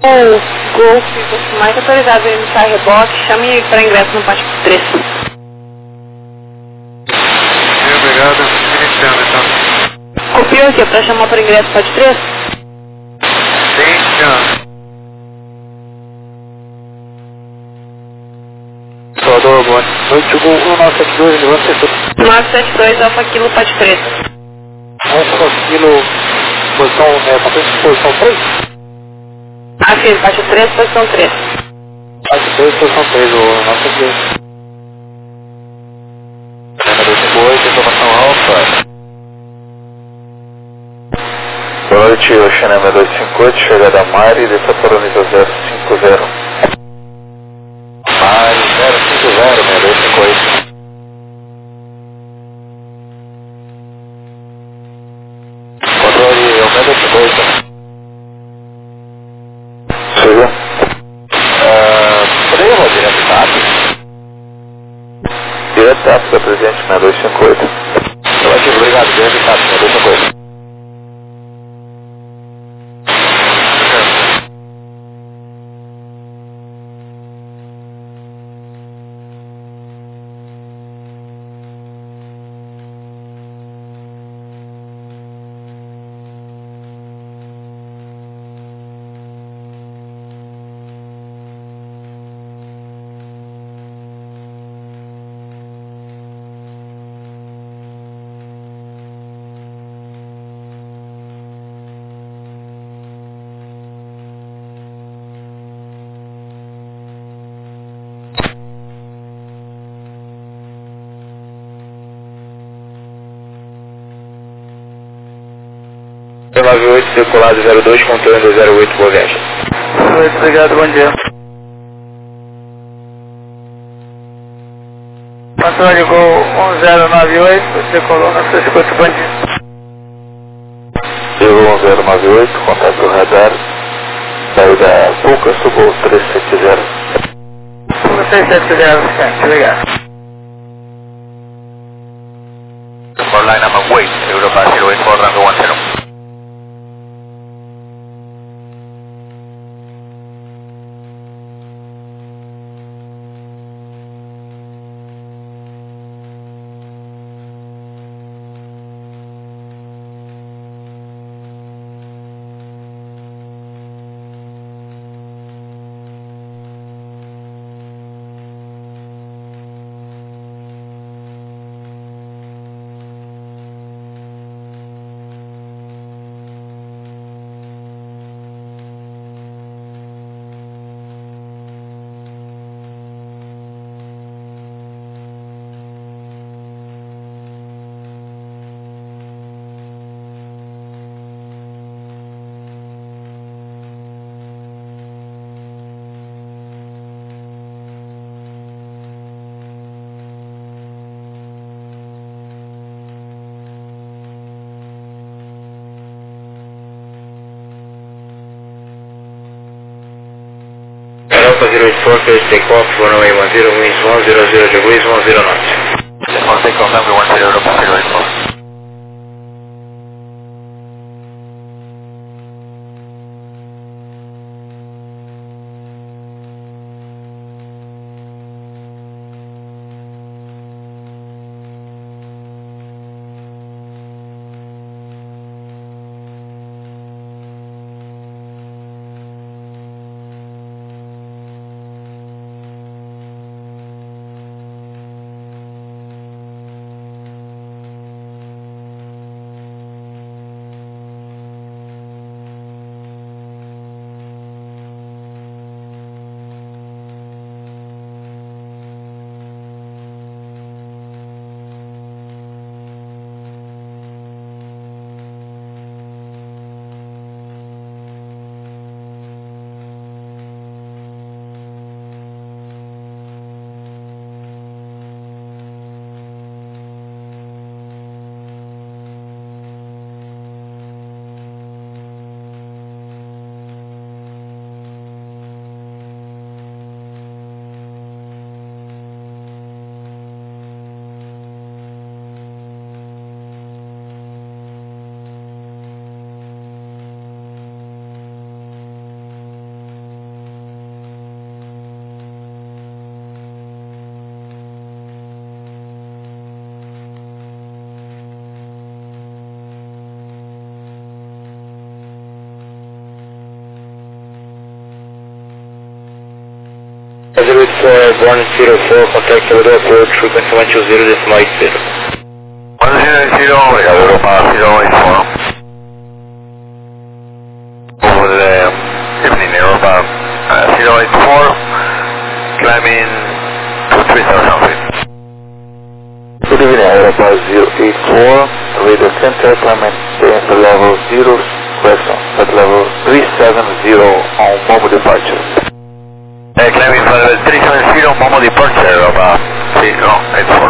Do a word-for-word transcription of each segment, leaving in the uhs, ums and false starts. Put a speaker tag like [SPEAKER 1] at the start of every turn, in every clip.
[SPEAKER 1] O Golf, você mais autorizado a iniciar reboque, chame para ingresso no pátio três.
[SPEAKER 2] Sim, obrigado. Iniciando então.
[SPEAKER 1] Copiou aqui para chamar para ingresso no pátio três?
[SPEAKER 2] Sim, iniciando.
[SPEAKER 3] Salvador, boa noite, Gol um nove sete dois, levanta
[SPEAKER 1] nove sete dois, Alfa Kilo, pátio três.
[SPEAKER 3] Alfa Kilo, posição, é, contente, posição três?
[SPEAKER 1] Ah, sim, pátio três, posição três.
[SPEAKER 3] Pátio três, posição três, o nove sete dois.
[SPEAKER 2] dois cinco oito, informação Alfa.
[SPEAKER 3] Boa noite, Oceanema dois cinco oito, chegada a Mari, desça para o nível zero cinco zero.
[SPEAKER 2] Mari zero cinco zero, seis dois cinco oito. Controle Omega cinco oito.
[SPEAKER 3] Chega.
[SPEAKER 2] Uh, poderia rodar direto da app?
[SPEAKER 3] Direto da África, presente, seis dois cinco oito.
[SPEAKER 2] Relativo, obrigado, direto da app, seis dois cinco oito.
[SPEAKER 3] nove oito, decolado zero dois, contorno zero oito, boa viagem.
[SPEAKER 4] Boa noite, obrigado, bom dia. Controle Gol um zero nove oito, decolou na sua escuta, bom dia.
[SPEAKER 3] Gol um zero nove oito, contato radar, saída Puca, subou três sete zero.
[SPEAKER 4] três sete zero, obrigado.
[SPEAKER 2] For line number wait, Europa zero eight four, runway one zero.
[SPEAKER 3] Alpha zero eight four, clear take off, runway one zero, winds one zero zero degrees, one zero knots.
[SPEAKER 2] On take off, runway one zero, Europa zero eight four.
[SPEAKER 3] zero eight four, one zero four, contact Euro approach, frequency one two zero decimal eight zero.
[SPEAKER 2] one zero zero, obrigado, Europa zero eight four. Good uh, evening, Europa uh, zero eight four, climbing to three thousand feet.
[SPEAKER 5] Good evening, Europa zero eight four, radar center, climbing to level zero, question, at level three seven zero on Momo departure.
[SPEAKER 2] Uh, climbing for level three seven zero, Momo departure, Europa zero eight four.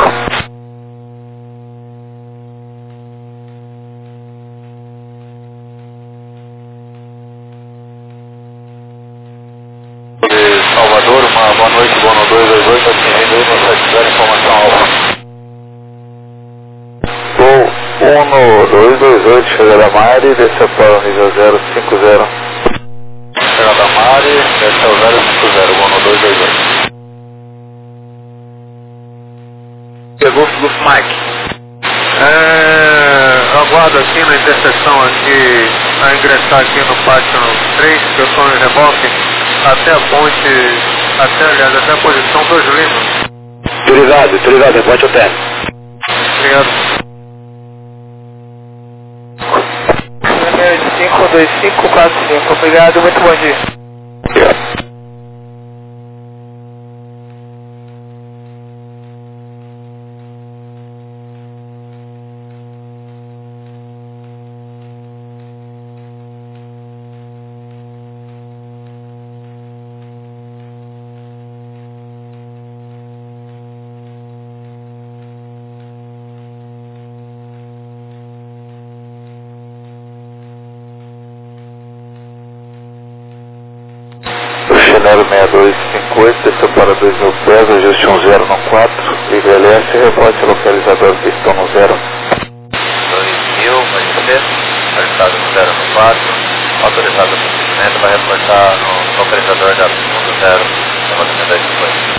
[SPEAKER 5] Salvador, uma boa noite, boa noite, dois dois oito, atingindo um sete zero, informação alfa. Gol um dois dois oito, chegada Mari, desceu para o nível zero cinco zero. Chegada Mari, desceu zero cinco zero, um dois dois oito.
[SPEAKER 4] Pegou o Golf Mike. É, aguardo aqui na interseção aqui, a ingressar aqui no pátio três, que eu estou em reboque, até a ponte, até, aliás, até a posição dois Lima.
[SPEAKER 3] Autorizado, autorizado, ponte hotel.
[SPEAKER 4] Obrigado. cinco dois cinco quatro cinco, obrigado, muito bom dia.
[SPEAKER 3] Obrigado.
[SPEAKER 5] Chinelo seis dois cinco oito, desceu para dois mil pés, ajuste um zero no quatro, I V L S, reporte localizador pistão no zero.
[SPEAKER 2] dois mil, vai ser, ajustado no zero no quatro, autorizado o procedimento, vai reportar no localizador da pistão zero, levantamento da disposição.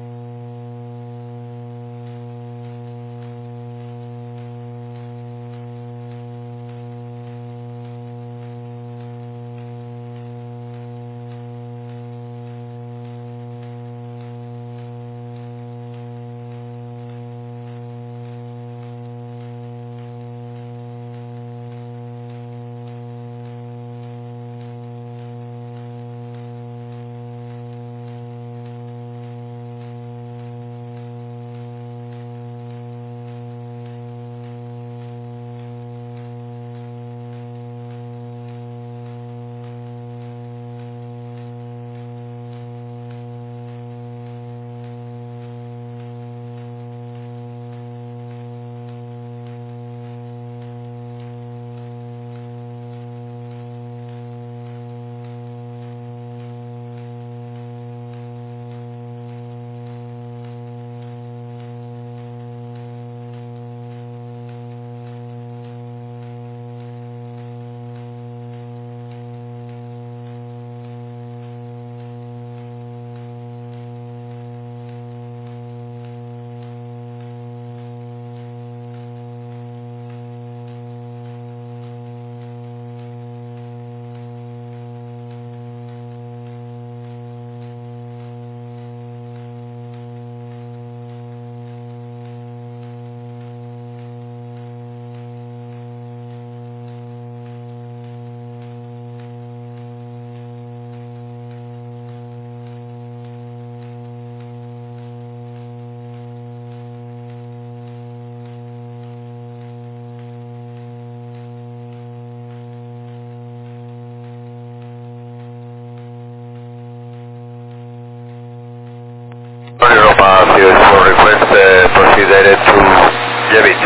[SPEAKER 2] Europa zero eight four, request uh, proceed to Javit.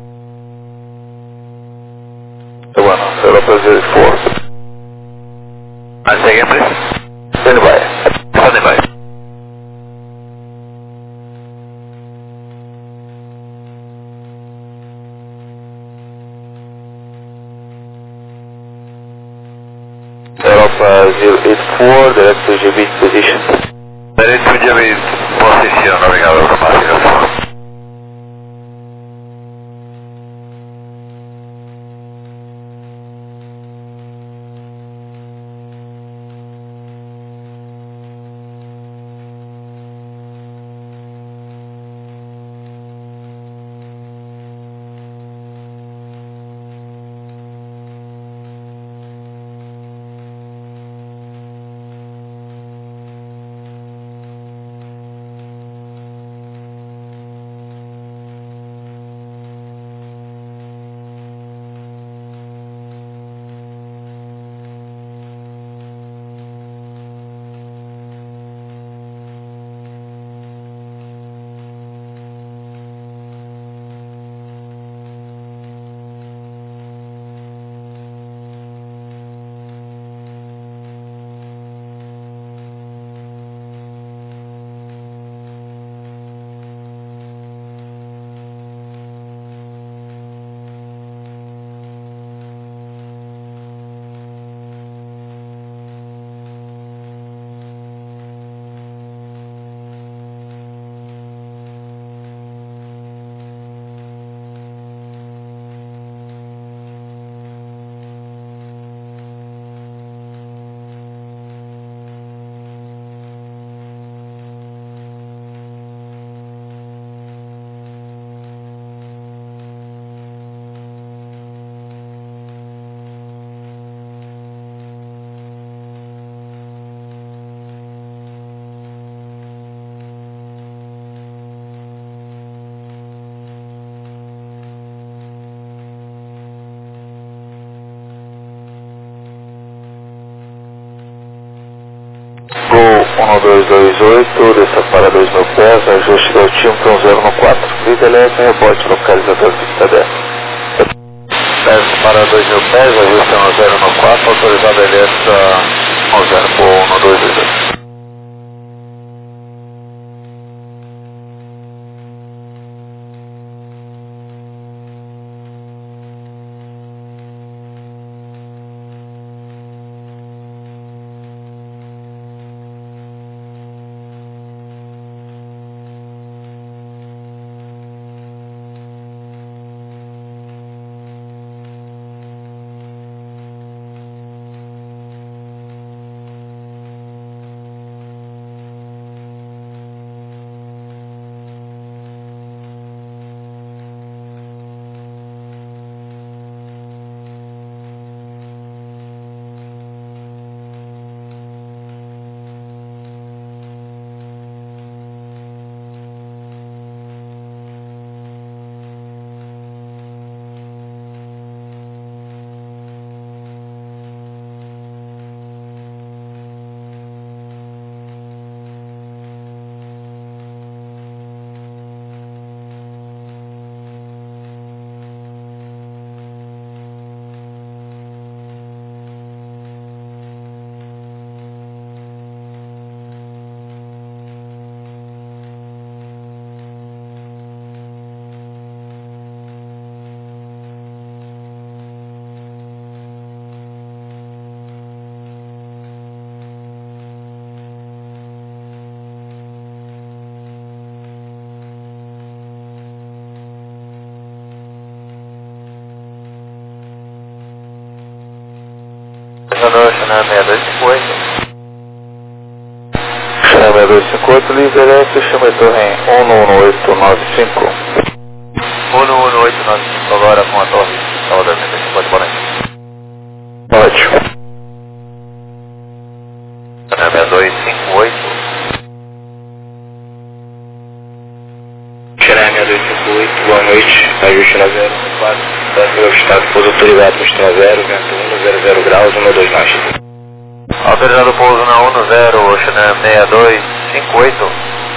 [SPEAKER 5] Bueno, Europa zero eight four.
[SPEAKER 2] And again, please.
[SPEAKER 5] Stand by.
[SPEAKER 2] Standing by.
[SPEAKER 5] Europa zero eight four, direct to Javit position.
[SPEAKER 2] Direct to Javit position, obrigado, Europa zero eight four.
[SPEAKER 5] um dois dois oito, desça para dois mil pés, ajuste do altímetro zero no quatro, líder leve, rebote localizador pista dez.
[SPEAKER 2] Desce para dois mil pés, ajuste zero no quatro, autorizado a desça zero por um dois dois oito. China seis dois cinco oito.
[SPEAKER 5] China seis dois cinco oito, líder F, chama torre um um oito nove cinco.
[SPEAKER 2] um um oito nove cinco agora com a torre, salva da cinquenta, boa noite.
[SPEAKER 5] Ótimo.
[SPEAKER 2] China seis dois cinco oito.
[SPEAKER 3] China seis dois cinco oito, boa noite, ajuste na zero quatro, tanto meu estado pouso autorizado no China zero, vento um, zero zero graus, um dois nós.
[SPEAKER 2] Autorizado pouso na um zero, China seis dois cinco oito.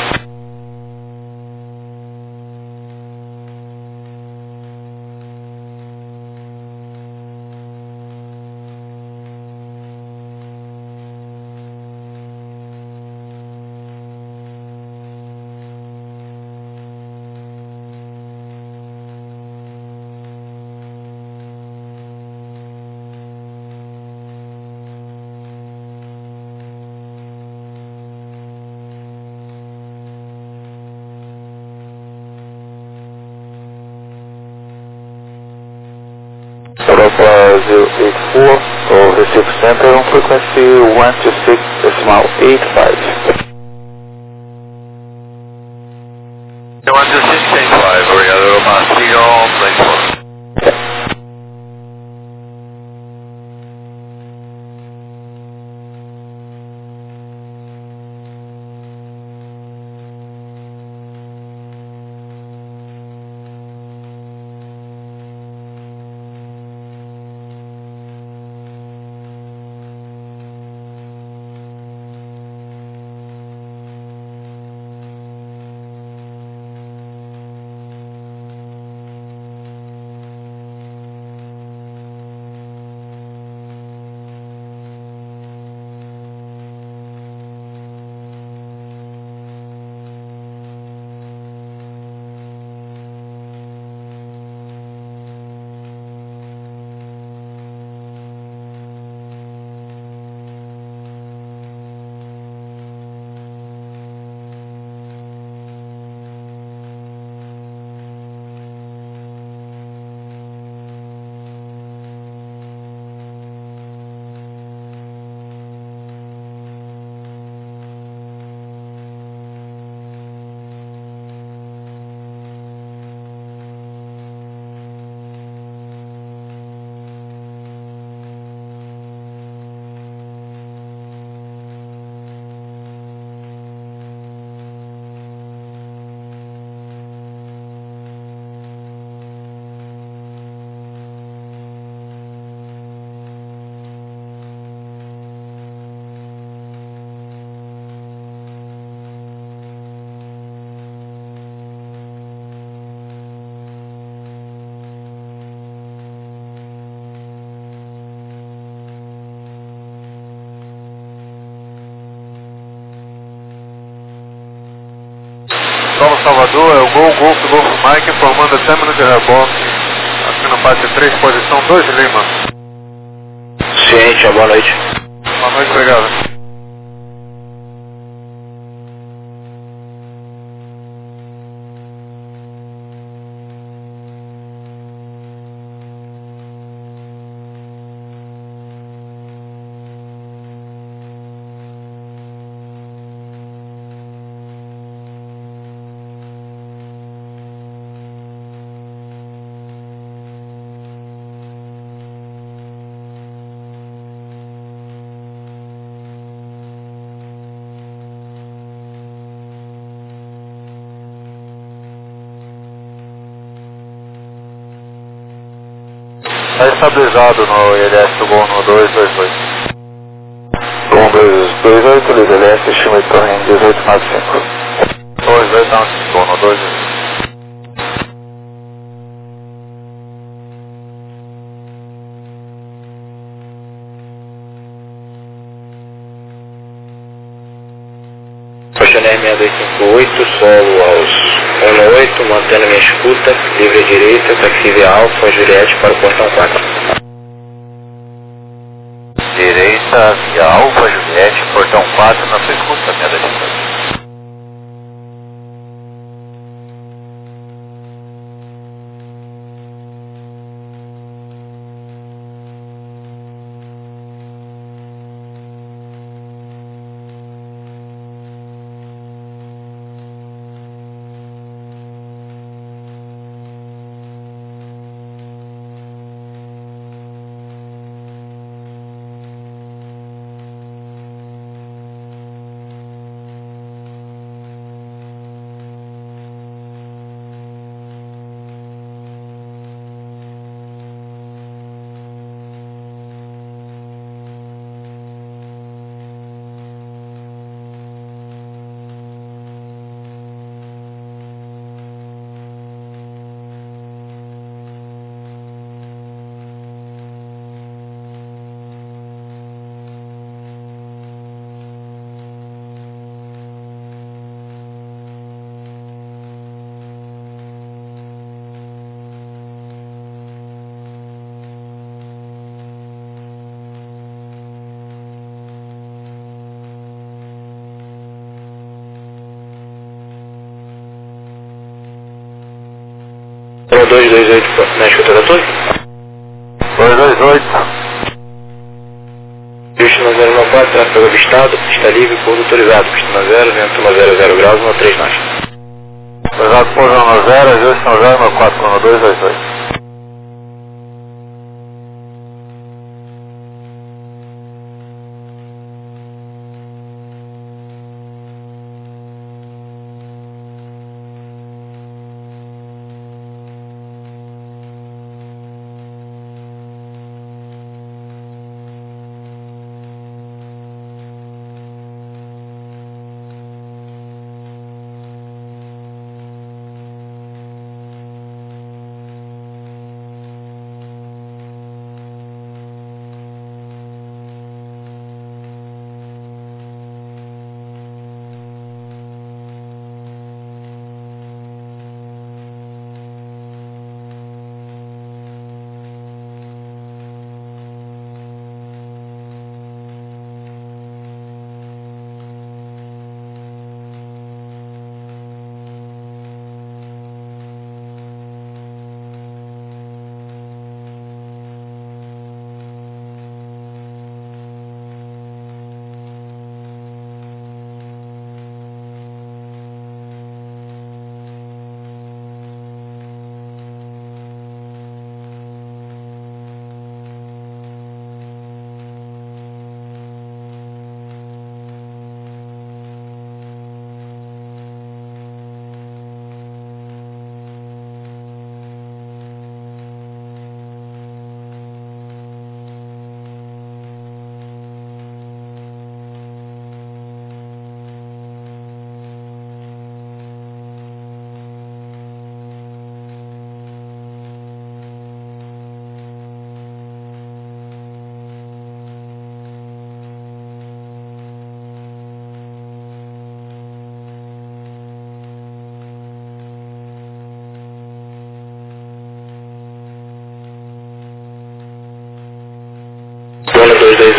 [SPEAKER 5] Europa zero eight four, or Recife Center, on frequency one two six decimal eight five.
[SPEAKER 2] one two six eight five, obrigado Europa, siga on plane four.
[SPEAKER 4] Salvador, é o Gol Golf Golf Mike informando término de reboque aqui no pátio três, posição dois Lima.
[SPEAKER 3] Ciente, boa noite.
[SPEAKER 4] Boa noite, obrigado.
[SPEAKER 5] Está estabilizado no I L S do Gol no dois dois oito. Gol dois dois oito, L D S, estima de torre em dezoito noventa e cinco. dois dois oito, Gol no dois dois oito.
[SPEAKER 3] Questionário seis dois cinco oito, solo aos um oito, mantendo minha escuta, livre à direita, taxi via Alfa, Juliette para o portão quatro.
[SPEAKER 2] Direita, via Alfa, Juliette, portão quatro, na sua escuta, minha distância.
[SPEAKER 3] dois dois oito na escuta da torre?
[SPEAKER 5] dois dois oito.
[SPEAKER 3] Pista zero nove quatro, tráfego avistado, pista livre, pouso autorizado, pista zero, vento zero zero graus, no três nós.
[SPEAKER 5] Autorizado pouso no zero, ajuste no zero, no quatro, no dois dois oito.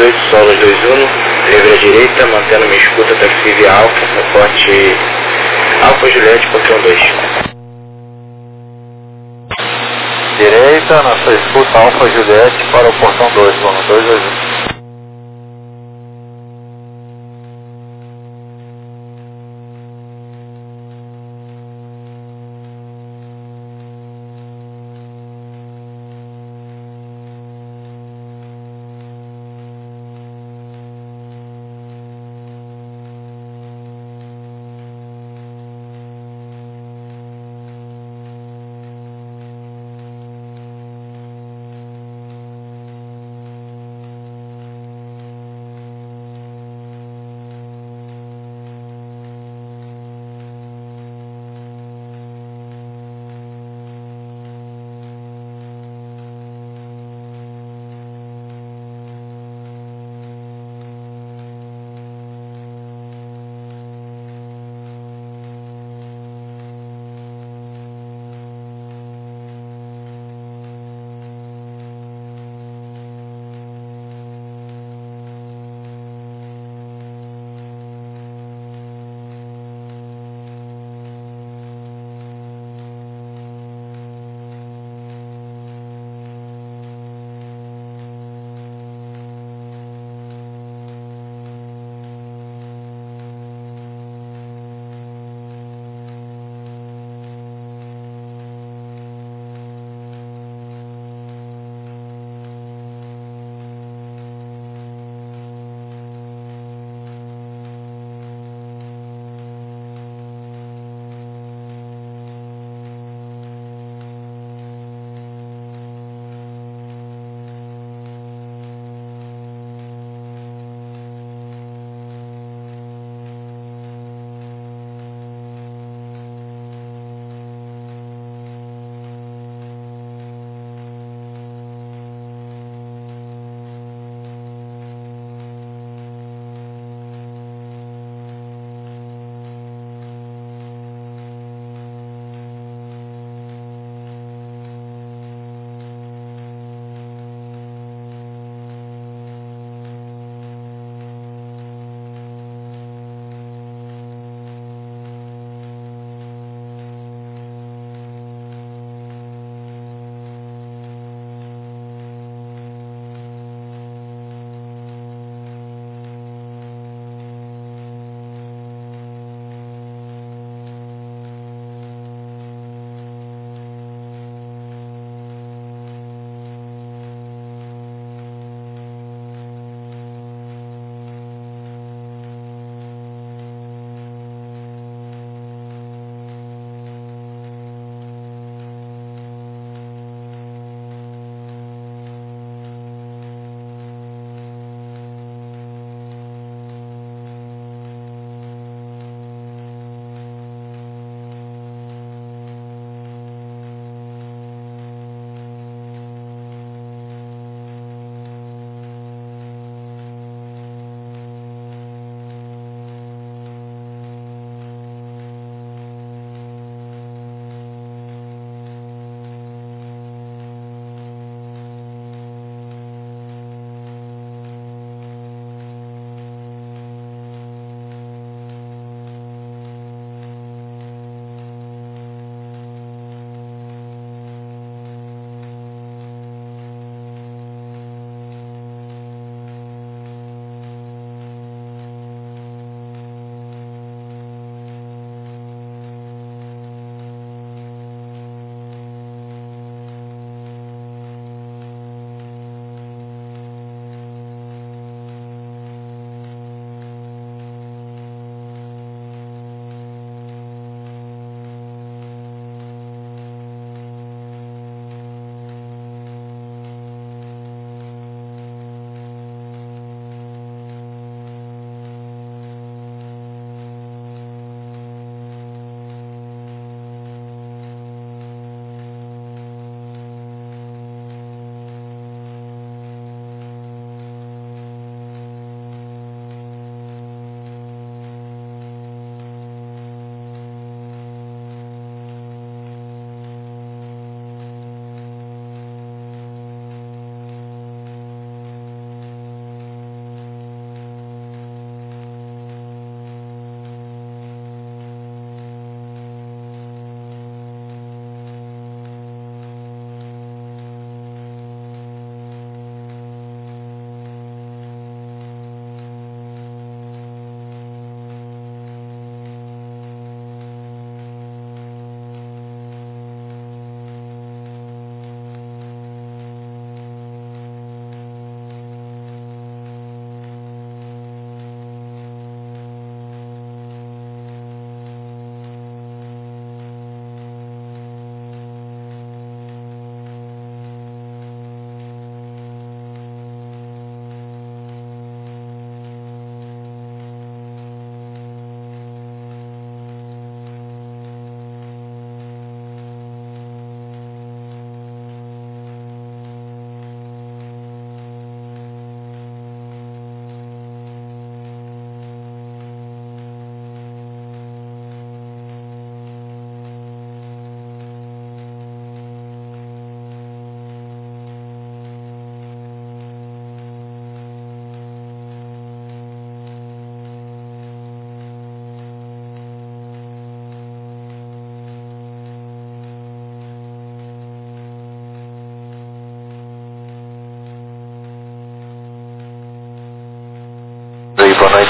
[SPEAKER 3] oito, solo dois um, livre à direita, mantendo minha escuta taxi Alfa, reporte Alfa Juliette, portão dois.
[SPEAKER 5] Direita, na sua escuta Alfa Juliette para o portão dois, vamos dois dois um.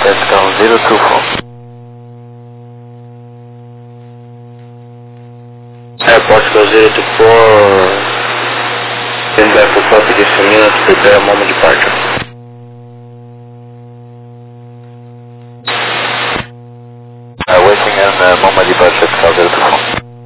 [SPEAKER 5] Pascal zero two four.
[SPEAKER 3] Air Portugal zero two four, stand by for copy just a minute to prepare a moment departure.
[SPEAKER 5] Uh, waiting on uh, moment departure Pascal zero two four.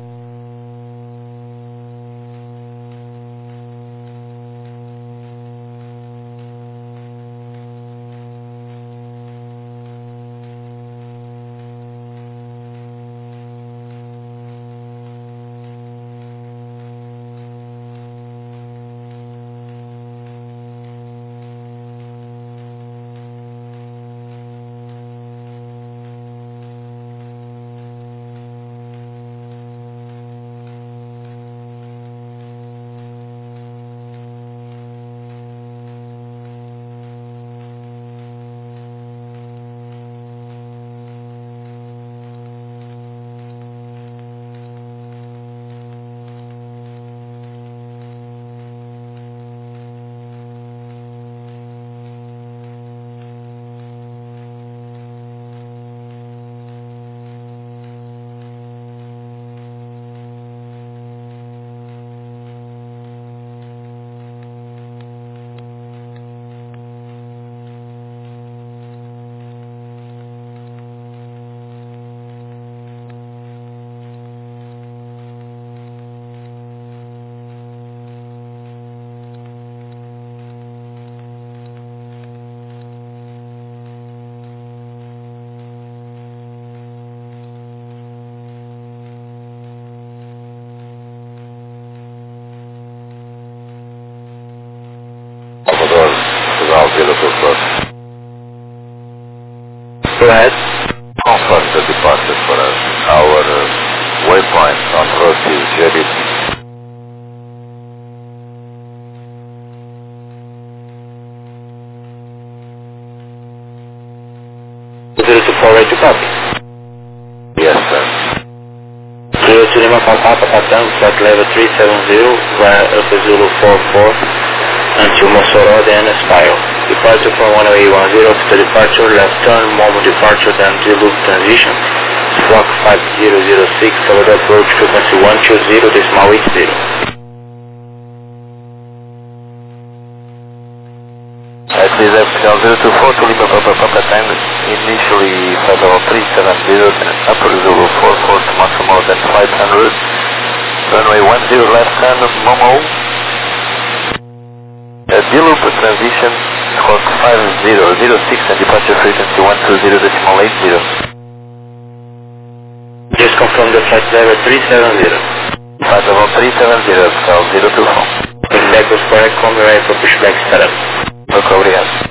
[SPEAKER 2] Salvador, Portugal zero two four.
[SPEAKER 3] Go ahead.
[SPEAKER 2] Confirm the departure for us. Our uh, waypoint on road is J B T.
[SPEAKER 3] zero two four, ready to copy.
[SPEAKER 2] Yes, sir.
[SPEAKER 3] Clear to Lima Papa Tango, flight level three seven zero via Alpha Zulu four four until Mossoró, then Espio. Departure from one oh eight one zero to departure, left turn, moment departure, then Z-loop transition. Block five zero zero six, Salvador approach frequency one two zero, decimal eight zero.
[SPEAKER 5] At this Pascal zero two four to Lima Papa Papa Tango, initially flight level three seven zero, upper Zulu four four to much more than five hundred, runway one zero left hand, Momo. Uh, D-loop transition, squawk five zero zero six and departure frequency one two zero decimal eight zero.
[SPEAKER 3] Just confirm the flight level three seven zero.
[SPEAKER 5] Flight level three seven zero, Pascal zero two four.
[SPEAKER 3] Feedback was correct, come ready for pushback startup.
[SPEAKER 5] Ok, obrigado.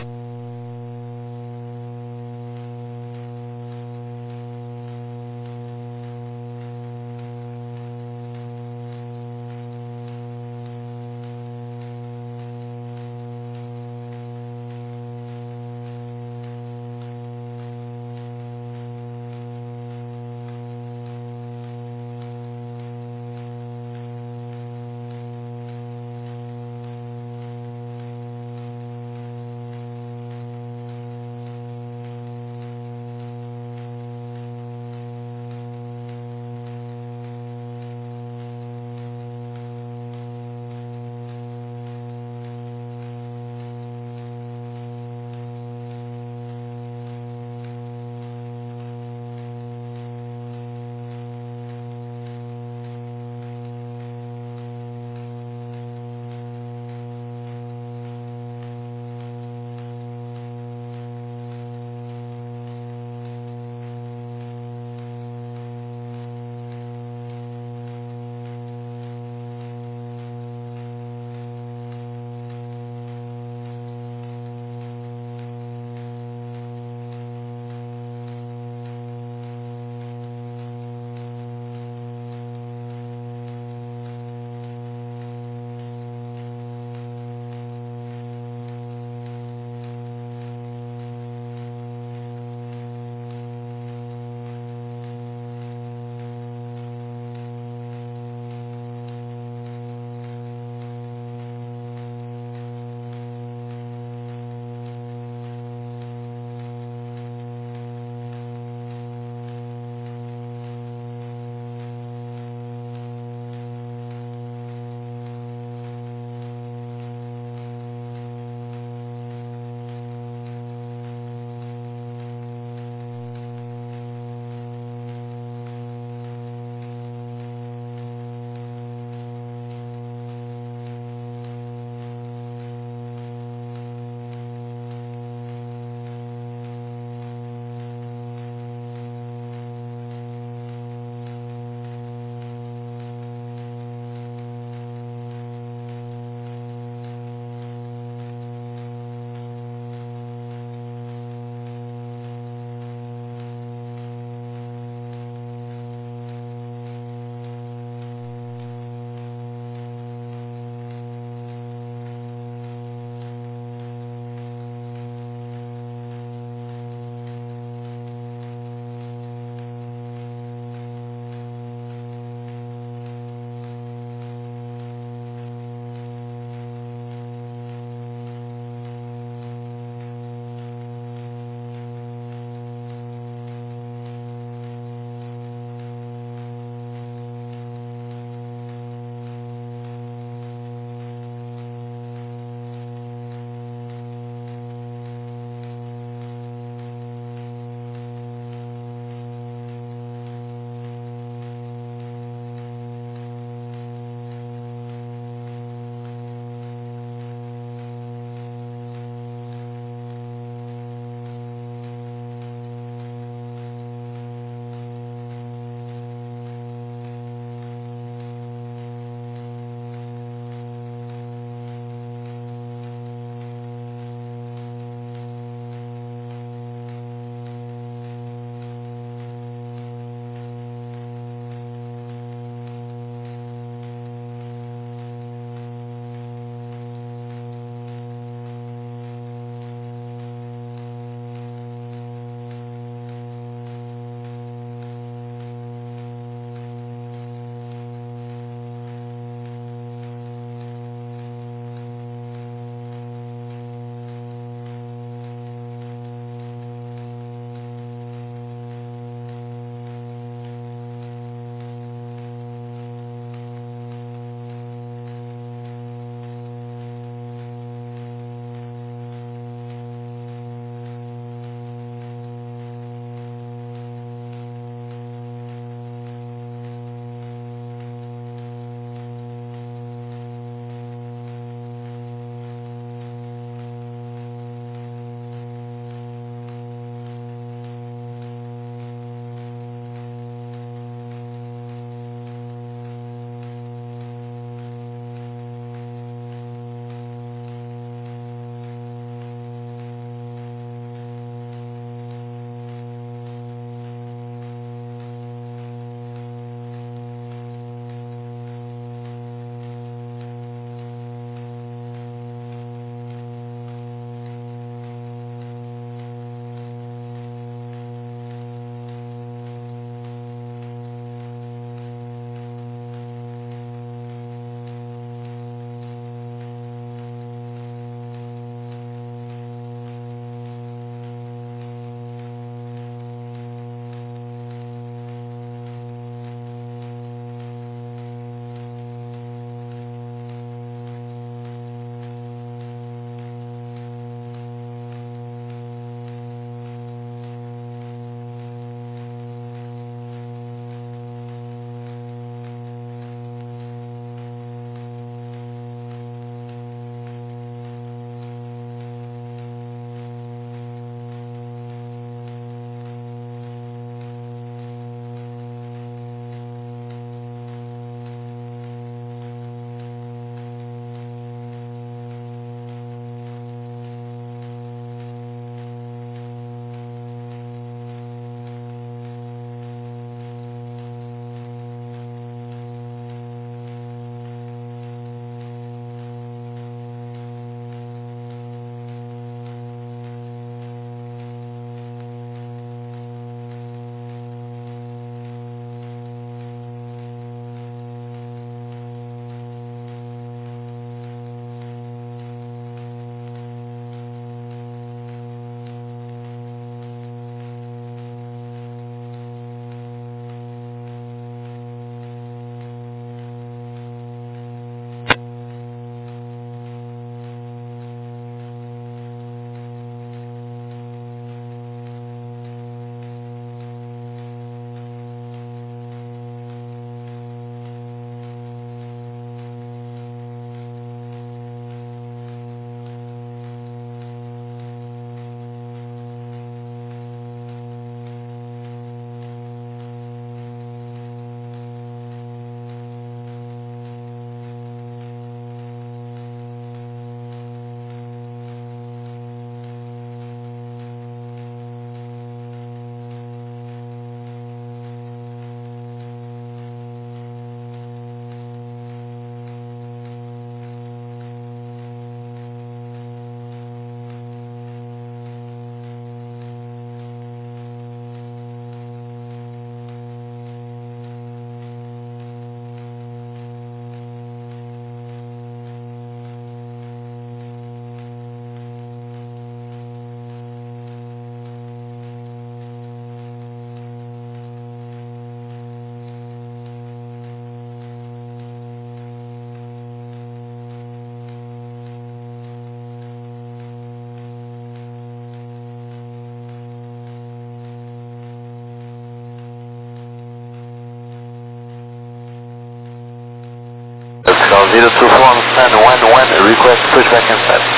[SPEAKER 5] zero two four on Sun one one, request pushback and setup.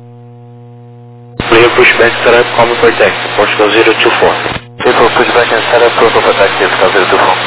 [SPEAKER 3] Clear pushback setup, coming for taxi, Portugal zero two four.
[SPEAKER 5] People pushback and setup, protocol for taxi, Portugal zero two four.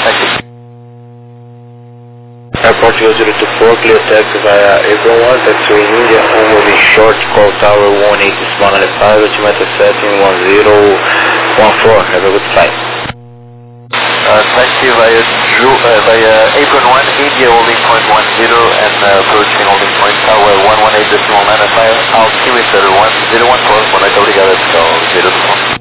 [SPEAKER 5] Thank you.
[SPEAKER 3] Airport zero zero two four, clear taxi via April one, taxiway India, on moving short, call tower one eight one nine five, altimeter setting one zero one four. Have a good flight.
[SPEAKER 5] Uh, taxi via, Ju uh, via Apron one, India holding point one zero and uh, approaching holding point tower one one eight decimal nine five, altimeter one zero one four, boa noite, obrigado, pessoal, zero two four.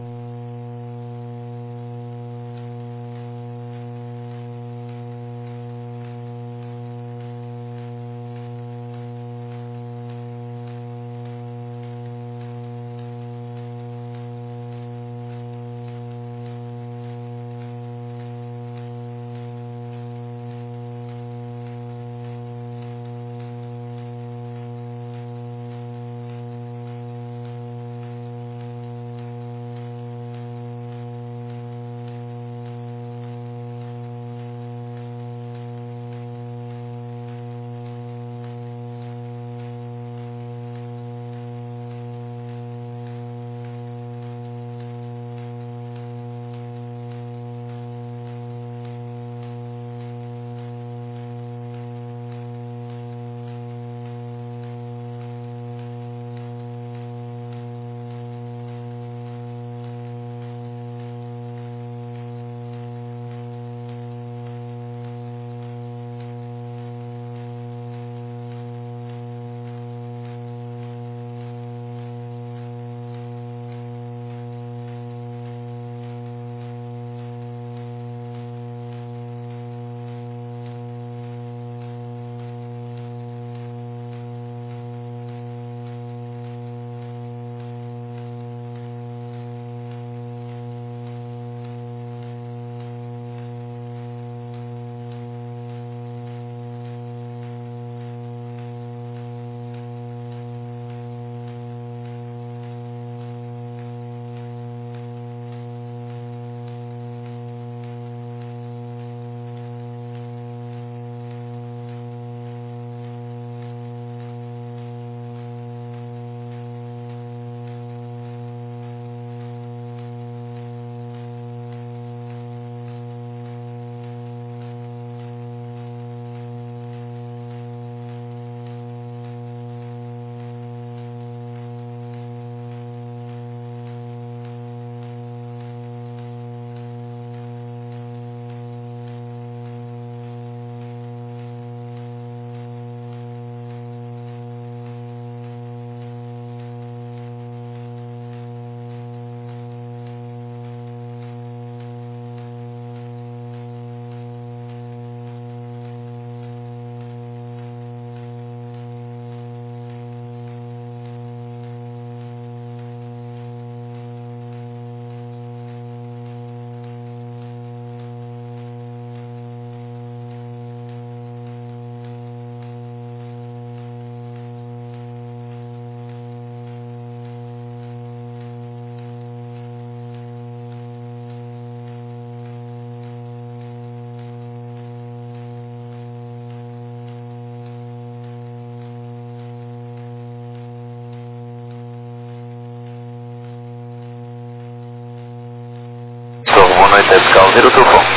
[SPEAKER 5] Boa noite, Escal zero two four.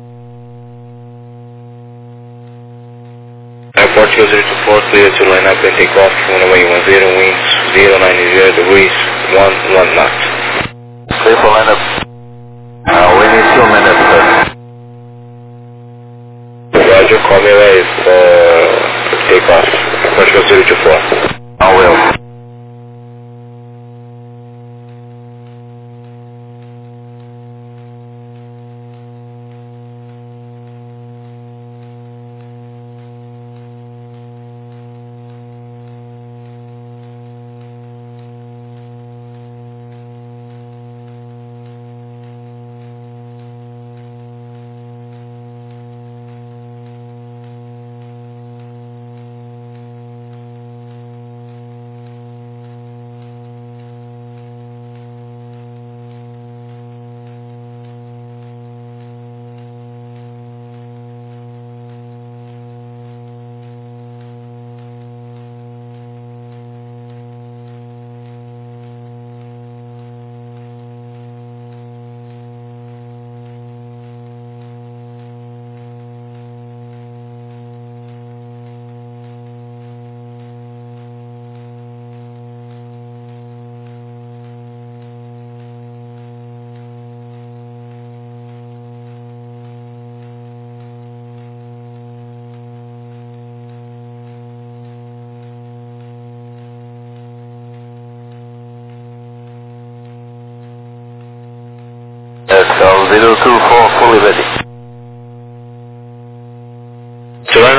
[SPEAKER 3] Airport zero zero two four, clear to line up and take off, runway one zero, winds zero nine zero degrees, one one knot.
[SPEAKER 5] Clear for lineup. Uh, we need two minutes, sir.
[SPEAKER 3] Roger, call me live for takeoff. Airport zero zero two four.
[SPEAKER 5] I will.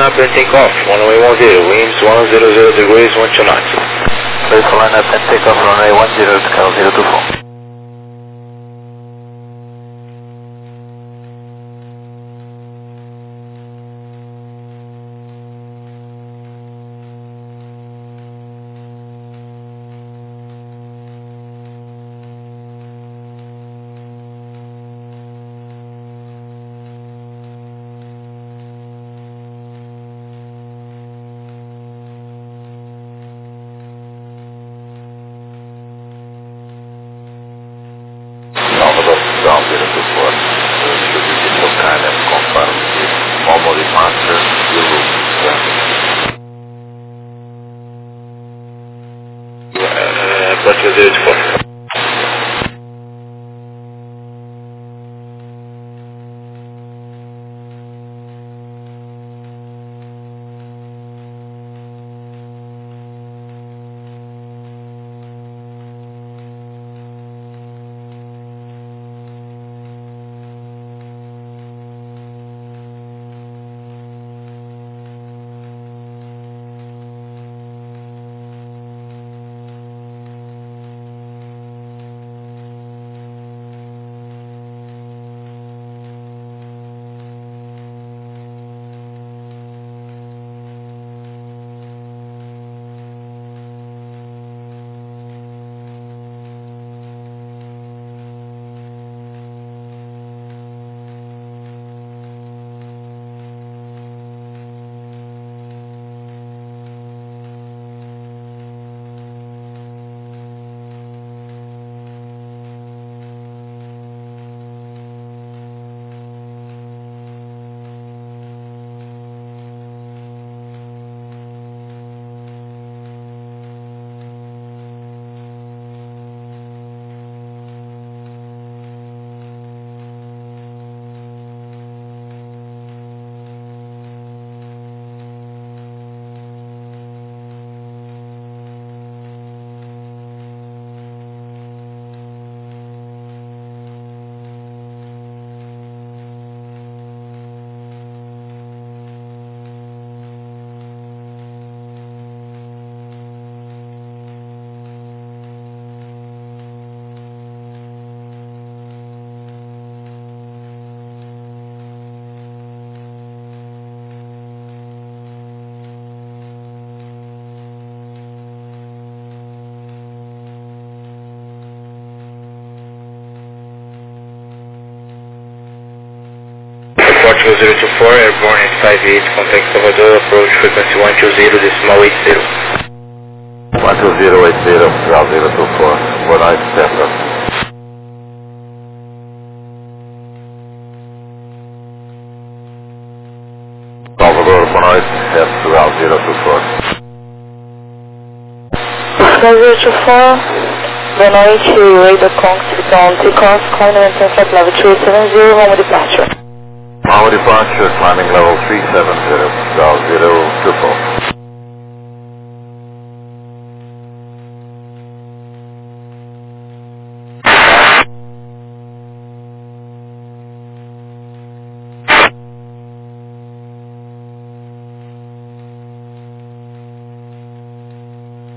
[SPEAKER 3] up and take off. Runway one zero, winds one zero zero degrees, one two knots.
[SPEAKER 5] Clear for line up and take off runway one zero to Cal zero two four. Ground zero two four. Should you be so kind and confirm the normal departure, you will
[SPEAKER 3] Uh, Approach zero two four. Portugal zero two four, airborne at five eight, contact Salvador, approach frequency one two zero, decimal eight zero.
[SPEAKER 5] one two zero eight zero, Cal zero two four, one night stand up. Salvador, one night, head to Cal zero two four.
[SPEAKER 1] Cal zero two four, boa noite, radar contact on takeoff, climbing and flight level three seven zero, moment departure.
[SPEAKER 5] Our departure, climbing level three seven zero, Cal zero two four.